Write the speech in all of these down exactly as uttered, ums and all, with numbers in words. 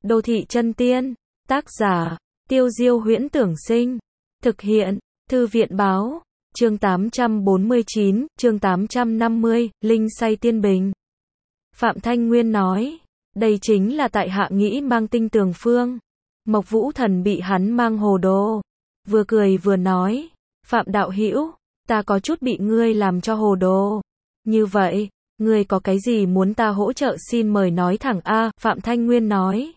Đô thị chân tiên. Tác giả, Tiêu Diêu Huyễn Tưởng Sinh. Thực hiện, Thư viện báo. Chương tám trăm bốn mươi chín, chương tám trăm năm mươi, Linh say tiên bình. Phạm Thanh Nguyên nói, đây chính là tại hạ nghĩ mang tinh tường phương. Mộc Vũ Thần bị hắn mang hồ đồ. Vừa cười vừa nói, Phạm đạo hữu, ta có chút bị ngươi làm cho hồ đồ. Như vậy, ngươi có cái gì muốn ta hỗ trợ xin mời nói thẳng a. Phạm Thanh Nguyên nói,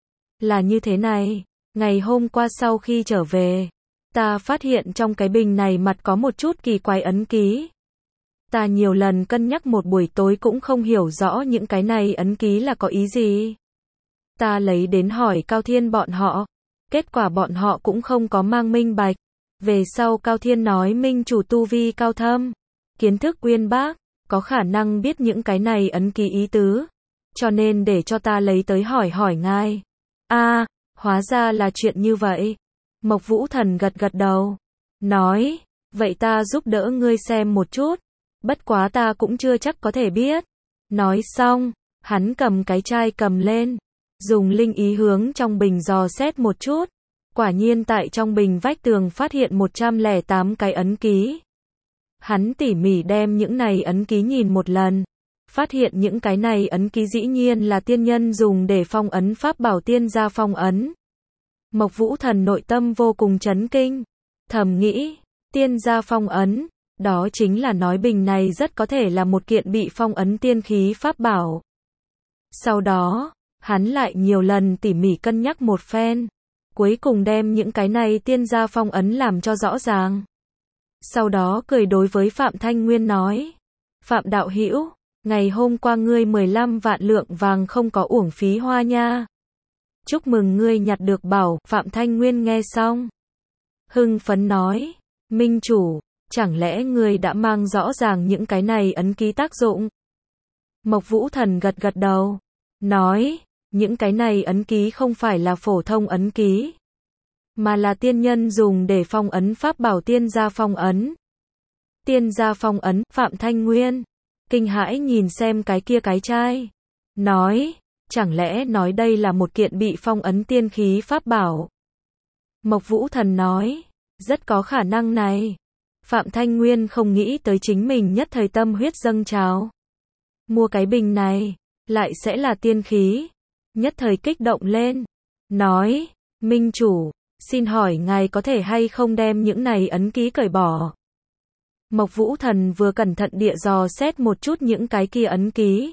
là như thế này, ngày hôm qua sau khi trở về, ta phát hiện trong cái bình này mặt có một chút kỳ quái ấn ký. Ta nhiều lần cân nhắc một buổi tối cũng không hiểu rõ những cái này ấn ký là có ý gì. Ta lấy đến hỏi Cao Thiên bọn họ, kết quả bọn họ cũng không có mang minh bạch. Về sau Cao Thiên nói minh chủ tu vi cao thâm, kiến thức uyên bác, có khả năng biết những cái này ấn ký ý tứ, cho nên để cho ta lấy tới hỏi hỏi ngài. A, à, hóa ra là chuyện như vậy. Mộc Vũ Thần gật gật đầu, nói, vậy ta giúp đỡ ngươi xem một chút, bất quá ta cũng chưa chắc có thể biết. Nói xong, hắn cầm cái chai cầm lên, dùng linh ý hướng trong bình dò xét một chút, quả nhiên tại trong bình vách tường phát hiện một trăm lẻ tám cái ấn ký. Hắn tỉ mỉ đem những này ấn ký nhìn một lần, phát hiện những cái này ấn ký dĩ nhiên là tiên nhân dùng để phong ấn pháp bảo tiên gia phong ấn. Mộc Vũ Thần nội tâm vô cùng chấn kinh, thầm nghĩ, tiên gia phong ấn, đó chính là nói bình này rất có thể là một kiện bị phong ấn tiên khí pháp bảo. Sau đó, hắn lại nhiều lần tỉ mỉ cân nhắc một phen, cuối cùng đem những cái này tiên gia phong ấn làm cho rõ ràng. Sau đó cười đối với Phạm Thanh Nguyên nói, Phạm đạo hữu, ngày hôm qua ngươi mười lăm vạn lượng vàng không có uổng phí hoa nha. Chúc mừng ngươi nhặt được bảo. Phạm Thanh Nguyên nghe xong, hưng phấn nói, minh chủ, chẳng lẽ ngươi đã mang rõ ràng những cái này ấn ký tác dụng? Mộc Vũ Thần gật gật đầu, nói, những cái này ấn ký không phải là phổ thông ấn ký, mà là tiên nhân dùng để phong ấn pháp bảo tiên gia phong ấn. Tiên gia phong ấn. Phạm Thanh Nguyên kinh hãi nhìn xem cái kia cái chai, nói, chẳng lẽ nói đây là một kiện bị phong ấn tiên khí pháp bảo? Mộc Vũ Thần nói, rất có khả năng này. Phạm Thanh Nguyên không nghĩ tới chính mình nhất thời tâm huyết dâng trào, mua cái bình này, lại sẽ là tiên khí, nhất thời kích động lên, nói, minh chủ, xin hỏi ngài có thể hay không đem những này ấn ký cởi bỏ? Mộc Vũ Thần vừa cẩn thận địa dò xét một chút những cái kia ấn ký.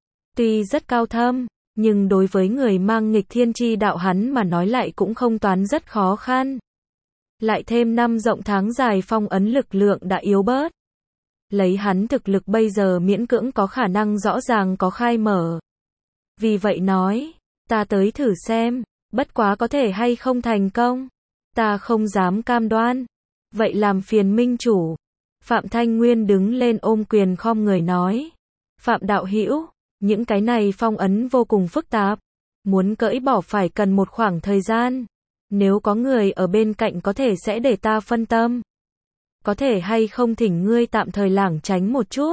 Tuy rất cao thâm, nhưng đối với người mang nghịch thiên chi đạo hắn mà nói lại cũng không toán rất khó khăn. Lại thêm năm rộng tháng dài phong ấn lực lượng đã yếu bớt. Lấy hắn thực lực bây giờ miễn cưỡng có khả năng rõ ràng có khai mở. Vì vậy nói, ta tới thử xem, bất quá có thể hay không thành công, ta không dám cam đoan. Vậy làm phiền minh chủ. Phạm Thanh Nguyên đứng lên ôm quyền khom người nói, Phạm đạo hữu, những cái này phong ấn vô cùng phức tạp, muốn cởi bỏ phải cần một khoảng thời gian. Nếu có người ở bên cạnh có thể sẽ để ta phân tâm. Có thể hay không thỉnh ngươi tạm thời lảng tránh một chút?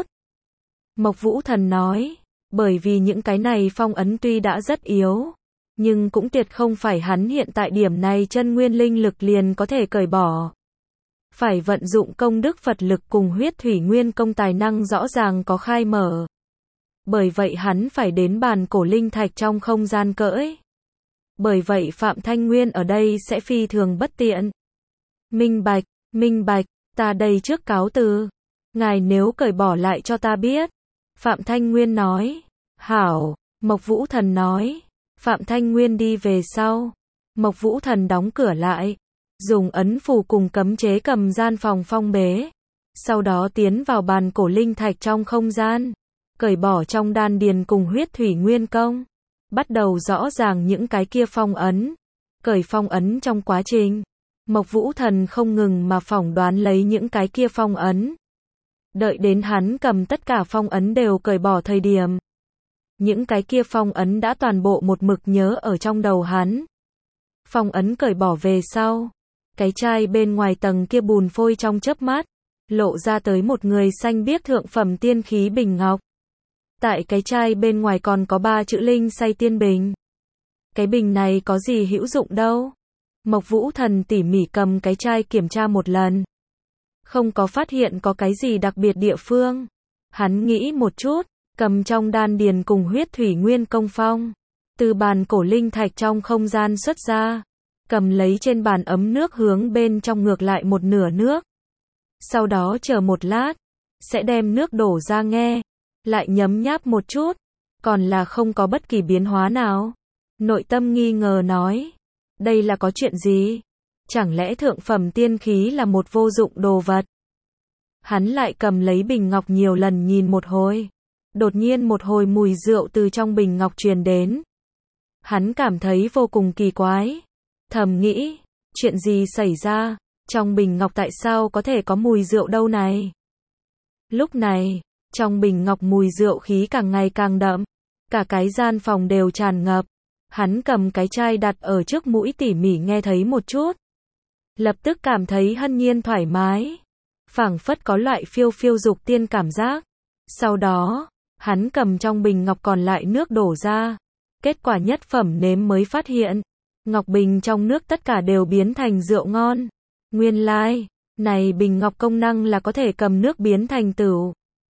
Mộc Vũ Thần nói, bởi vì những cái này phong ấn tuy đã rất yếu, nhưng cũng tuyệt không phải hắn hiện tại điểm này chân nguyên linh lực liền có thể cởi bỏ. Phải vận dụng công đức Phật lực cùng huyết thủy nguyên công tài năng rõ ràng có khai mở. Bởi vậy hắn phải đến bàn cổ linh thạch trong không gian cởi. Bởi vậy Phạm Thanh Nguyên ở đây sẽ phi thường bất tiện. Minh bạch, minh bạch, ta đây trước cáo từ. Ngài nếu cởi bỏ lại cho ta biết. Phạm Thanh Nguyên nói, hảo. Mộc Vũ Thần nói, Phạm Thanh Nguyên đi về sau. Mộc Vũ Thần đóng cửa lại, dùng ấn phù cùng cấm chế cầm gian phòng phong bế. Sau đó tiến vào bàn cổ linh thạch trong không gian, cởi bỏ trong đan điền cùng huyết thủy nguyên công. Bắt đầu rõ ràng những cái kia phong ấn. Cởi phong ấn trong quá trình, Mộc Vũ Thần không ngừng mà phỏng đoán lấy những cái kia phong ấn. Đợi đến hắn cầm tất cả phong ấn đều cởi bỏ thời điểm, những cái kia phong ấn đã toàn bộ một mực nhớ ở trong đầu hắn. Phong ấn cởi bỏ về sau, cái chai bên ngoài tầng kia bùn phôi trong chớp mắt, lộ ra tới một người xanh biếc thượng phẩm tiên khí bình ngọc. Tại cái chai bên ngoài còn có ba chữ linh say tiên bình. Cái bình này có gì hữu dụng đâu. Mộc Vũ Thần tỉ mỉ cầm cái chai kiểm tra một lần. Không có phát hiện có cái gì đặc biệt địa phương. Hắn nghĩ một chút, cầm trong đan điền cùng huyết thủy nguyên công phong. Từ bàn cổ linh thạch trong không gian xuất ra. Cầm lấy trên bàn ấm nước hướng bên trong ngược lại một nửa nước. Sau đó chờ một lát, sẽ đem nước đổ ra nghe. Lại nhấm nháp một chút, còn là không có bất kỳ biến hóa nào. Nội tâm nghi ngờ nói, đây là có chuyện gì? Chẳng lẽ thượng phẩm tiên khí là một vô dụng đồ vật? Hắn lại cầm lấy bình ngọc nhiều lần nhìn một hồi. Đột nhiên một hồi mùi rượu từ trong bình ngọc truyền đến. Hắn cảm thấy vô cùng kỳ quái. Thầm nghĩ, chuyện gì xảy ra? Trong bình ngọc tại sao có thể có mùi rượu đâu này? Lúc này, trong bình ngọc mùi rượu khí càng ngày càng đậm. Cả cái gian phòng đều tràn ngập. Hắn cầm cái chai đặt ở trước mũi tỉ mỉ nghe thấy một chút. Lập tức cảm thấy hân nhiên thoải mái. Phảng phất có loại phiêu phiêu dục tiên cảm giác. Sau đó, hắn cầm trong bình ngọc còn lại nước đổ ra. Kết quả nhất phẩm nếm mới phát hiện. Ngọc bình trong nước tất cả đều biến thành rượu ngon. Nguyên lai, này bình ngọc công năng là có thể cầm nước biến thành tửu.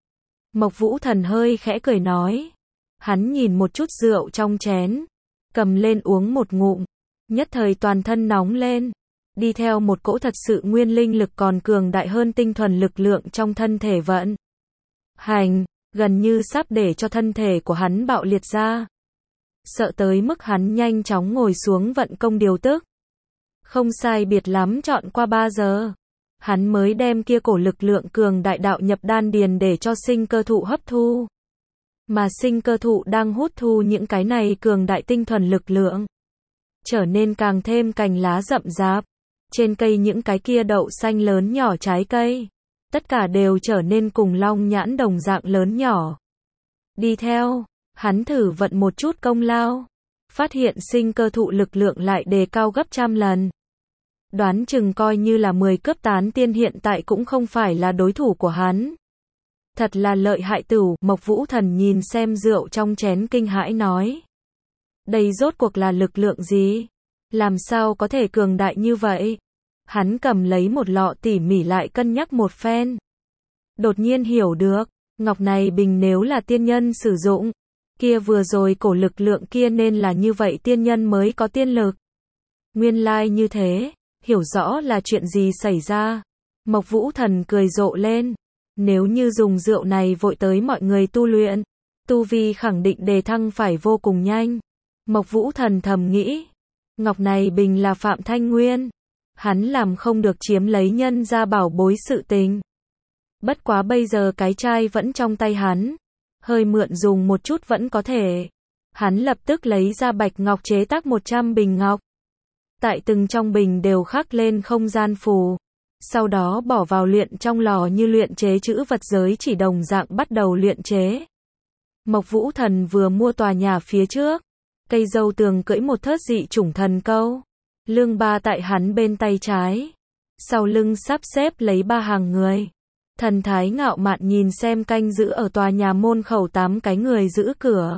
Mộc Vũ Thần hơi khẽ cười nói. Hắn nhìn một chút rượu trong chén. Cầm lên uống một ngụm. Nhất thời toàn thân nóng lên. Đi theo một cỗ thật sự nguyên linh lực còn cường đại hơn tinh thuần lực lượng trong thân thể vận. Hành, gần như sắp để cho thân thể của hắn bạo liệt ra. Sợ tới mức hắn nhanh chóng ngồi xuống vận công điều tức. Không sai biệt lắm chọn qua ba giờ. Hắn mới đem kia cổ lực lượng cường đại đạo nhập đan điền để cho sinh cơ thụ hấp thu. Mà sinh cơ thụ đang hút thu những cái này cường đại tinh thuần lực lượng. Trở nên càng thêm cành lá rậm rạp. Trên cây những cái kia đậu xanh lớn nhỏ trái cây. Tất cả đều trở nên cùng long nhãn đồng dạng lớn nhỏ. Đi theo, hắn thử vận một chút công lao. Phát hiện sinh cơ thụ lực lượng lại đề cao gấp trăm lần. Đoán chừng coi như là mười cấp tán tiên hiện tại cũng không phải là đối thủ của hắn. Thật là lợi hại tửu. Mộc Vũ Thần nhìn xem rượu trong chén kinh hãi nói. Đây rốt cuộc là lực lượng gì? Làm sao có thể cường đại như vậy? Hắn cầm lấy một lọ tỉ mỉ lại cân nhắc một phen. Đột nhiên hiểu được, ngọc này bình nếu là tiên nhân sử dụng, kia vừa rồi cổ lực lượng kia nên là như vậy tiên nhân mới có tiên lực. Nguyên lai như thế, hiểu rõ là chuyện gì xảy ra. Mộc Vũ Thần cười rộ lên. Nếu như dùng rượu này vội tới mọi người tu luyện, tu vi khẳng định đề thăng phải vô cùng nhanh. Mộc Vũ Thần thầm nghĩ, ngọc này bình là Phạm Thanh Nguyên. Hắn làm không được chiếm lấy nhân ra bảo bối sự tình. Bất quá bây giờ cái chai vẫn trong tay hắn. Hơi mượn dùng một chút vẫn có thể. Hắn lập tức lấy ra bạch ngọc chế tác một trăm bình ngọc. Tại từng trong bình đều khắc lên không gian phù. Sau đó bỏ vào luyện trong lò như luyện chế chữ vật giới chỉ đồng dạng bắt đầu luyện chế. Mộc Vũ Thần vừa mua tòa nhà phía trước. Cây dâu tường cưỡi một thớt dị chủng thần câu. Lương Ba tại hắn bên tay trái. Sau lưng sắp xếp lấy ba hàng người. Thần thái ngạo mạn nhìn xem canh giữ ở tòa nhà môn khẩu tám cái người giữ cửa.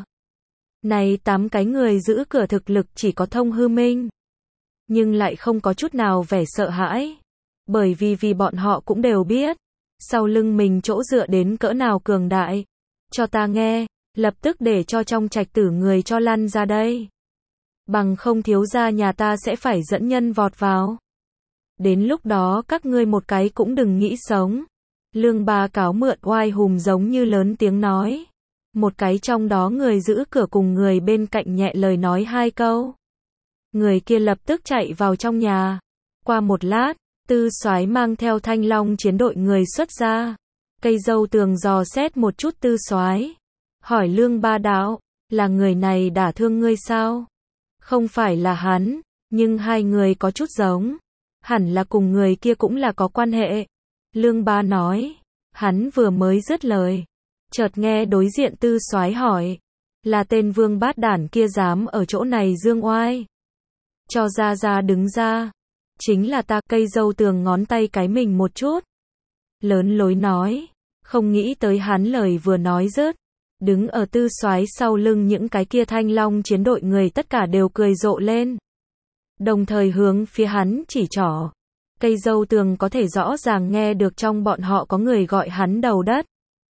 Này tám cái người giữ cửa thực lực chỉ có thông hư minh. Nhưng lại không có chút nào vẻ sợ hãi. Bởi vì vì bọn họ cũng đều biết. Sau lưng mình chỗ dựa đến cỡ nào cường đại. Cho ta nghe, lập tức để cho trong trạch tử người cho lăn ra đây. Bằng không thiếu gia nhà ta sẽ phải dẫn nhân vọt vào. Đến lúc đó các ngươi một cái cũng đừng nghĩ sống. Lương Ba cáo mượn oai hùng giống như lớn tiếng nói. Một cái trong đó người giữ cửa cùng người bên cạnh nhẹ lời nói hai câu. Người kia lập tức chạy vào trong nhà. Qua một lát, Tư Soái mang theo Thanh Long chiến đội người xuất ra. Cây dâu tường dò xét một chút Tư Soái, hỏi Lương Ba đạo, là người này đả thương ngươi sao? Không phải là hắn, nhưng hai người có chút giống. Hẳn là cùng người kia cũng là có quan hệ. Lương Ba nói, hắn vừa mới dứt lời. Chợt nghe đối diện Tư Soái hỏi, là tên vương bát đản kia dám ở chỗ này dương oai. Cho ra ra đứng ra. Chính là ta. Cây dâu tường ngón tay cái mình một chút. Lớn lối nói, không nghĩ tới hắn lời vừa nói dứt. Đứng ở Tư Soái sau lưng những cái kia Thanh Long chiến đội người tất cả đều cười rộ lên. Đồng thời hướng phía hắn chỉ trỏ. Cây dâu tường có thể rõ ràng nghe được trong bọn họ có người gọi hắn đầu đất.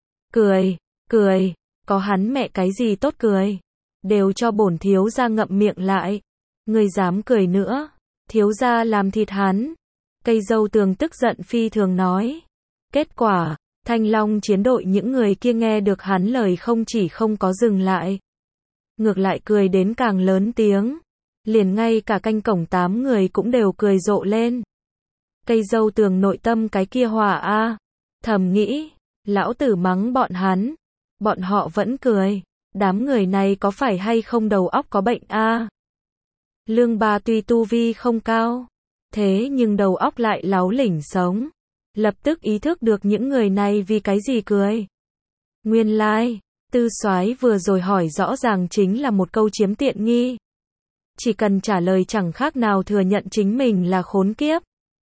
Cười, cười, có hắn mẹ cái gì tốt cười. Đều cho bổn thiếu gia ngậm miệng lại. Người dám cười nữa, thiếu gia làm thịt hắn. Cây dâu tường tức giận phi thường nói. Kết quả, Thanh Long chiến đội những người kia nghe được hắn lời không chỉ không có dừng lại. Ngược lại cười đến càng lớn tiếng. Liền ngay cả canh cổng tám người cũng đều cười rộ lên. Cây dâu tường nội tâm cái kia hòa a, thầm nghĩ, lão tử mắng bọn hắn, bọn họ vẫn cười, đám người này có phải hay không đầu óc có bệnh a? Lương Ba tuy tu vi không cao, thế nhưng đầu óc lại láo lỉnh sống, lập tức ý thức được những người này vì cái gì cười. Nguyên lai, like, Tư Soái vừa rồi hỏi rõ ràng chính là một câu chiếm tiện nghi. Chỉ cần trả lời chẳng khác nào thừa nhận chính mình là khốn kiếp.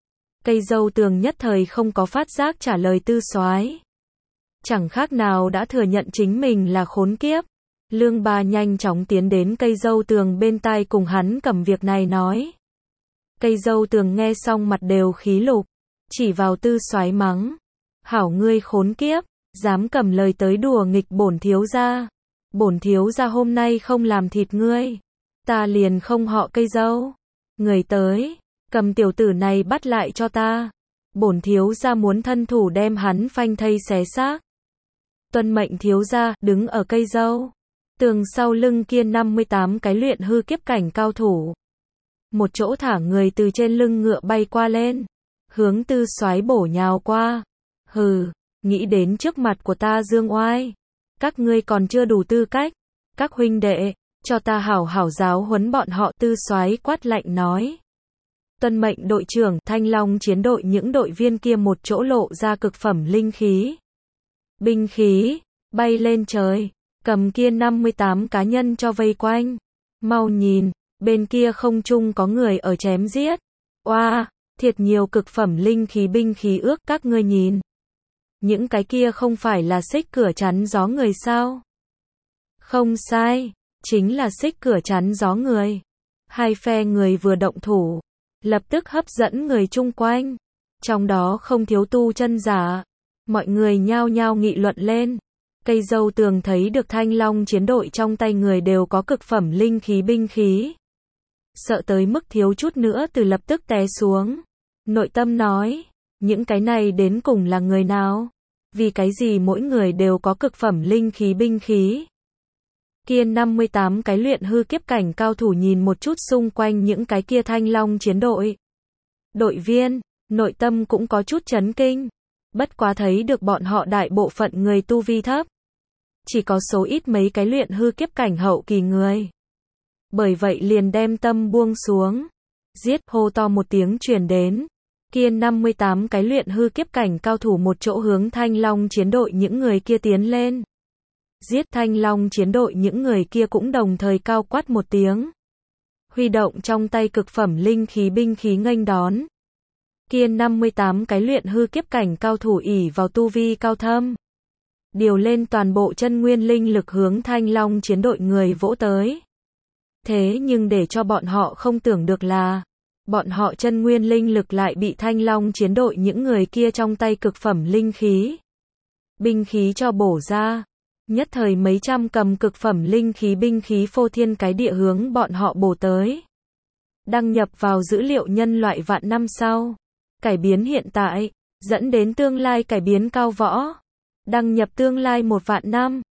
Cây dâu tường nhất thời không có phát giác trả lời Tư Soái. Chẳng khác nào đã thừa nhận chính mình là khốn kiếp. Lương Ba nhanh chóng tiến đến cây dâu tường bên tai cùng hắn cầm việc này nói. Cây dâu tường nghe xong mặt đều khí lục, chỉ vào Tư Soái mắng. Hảo ngươi khốn kiếp, dám cầm lời tới đùa nghịch bổn thiếu gia. Bổn thiếu gia hôm nay không làm thịt ngươi, ta liền không họ cây dâu. Người tới, cầm tiểu tử này bắt lại cho ta. Bổn thiếu gia muốn thân thủ đem hắn phanh thây xé xác. Tuân mệnh thiếu gia, đứng ở cây dâu. Tường sau lưng kia năm mươi tám cái luyện hư kiếp cảnh cao thủ. Một chỗ thả người từ trên lưng ngựa bay qua lên. Hướng Tư Soái bổ nhào qua. Hừ, nghĩ đến trước mặt của ta dương oai. Các ngươi còn chưa đủ tư cách. Các huynh đệ, cho ta hảo hảo giáo huấn bọn họ. Tư Soái quát lạnh nói. Tuân mệnh đội trưởng, Thanh Long chiến đội những đội viên kia một chỗ lộ ra cực phẩm linh khí. Binh khí, bay lên trời, cầm kia năm mươi tám cá nhân cho vây quanh. Mau nhìn, bên kia không trung có người ở chém giết. Oa, wow, thiệt nhiều cực phẩm linh khí binh khí ước các ngươi nhìn. Những cái kia không phải là xích cửa chắn gió người sao? Không sai, chính là xích cửa chắn gió người. Hai phe người vừa động thủ, lập tức hấp dẫn người chung quanh. Trong đó không thiếu tu chân giả. Mọi người nhao nhao nghị luận lên. Cây dâu tường thấy được Thanh Long chiến đội trong tay người đều có cực phẩm linh khí binh khí. Sợ tới mức thiếu chút nữa từ lập tức té xuống. Nội tâm nói, những cái này đến cùng là người nào? Vì cái gì mỗi người đều có cực phẩm linh khí binh khí? Kia năm mươi tám cái luyện hư kiếp cảnh cao thủ nhìn một chút xung quanh những cái kia Thanh Long chiến đội. Đội viên, nội tâm cũng có chút chấn kinh. Bất quá thấy được bọn họ đại bộ phận người tu vi thấp. Chỉ có số ít mấy cái luyện hư kiếp cảnh hậu kỳ người. Bởi vậy liền đem tâm buông xuống. Giết, hô to một tiếng truyền đến. Kia năm mươi tám cái luyện hư kiếp cảnh cao thủ một chỗ hướng Thanh Long chiến đội những người kia tiến lên. Giết. Thanh Long chiến đội những người kia cũng đồng thời cao quát một tiếng. Huy động trong tay cực phẩm linh khí binh khí nghênh đón. Kia năm mươi tám cái luyện hư kiếp cảnh cao thủ ỷ vào tu vi cao thâm. Điều lên toàn bộ chân nguyên linh lực hướng Thanh Long chiến đội người vỗ tới. Thế nhưng để cho bọn họ không tưởng được là, bọn họ chân nguyên linh lực lại bị Thanh Long chiến đội những người kia trong tay cực phẩm linh khí. Binh khí cho bổ ra. Nhất thời mấy trăm cầm cực phẩm linh khí binh khí phô thiên cái địa hướng bọn họ bổ tới. Đăng nhập vào dữ liệu nhân loại vạn năm sau. Cải biến hiện tại, dẫn đến tương lai cải biến cao võ. Đăng nhập tương lai một vạn năm.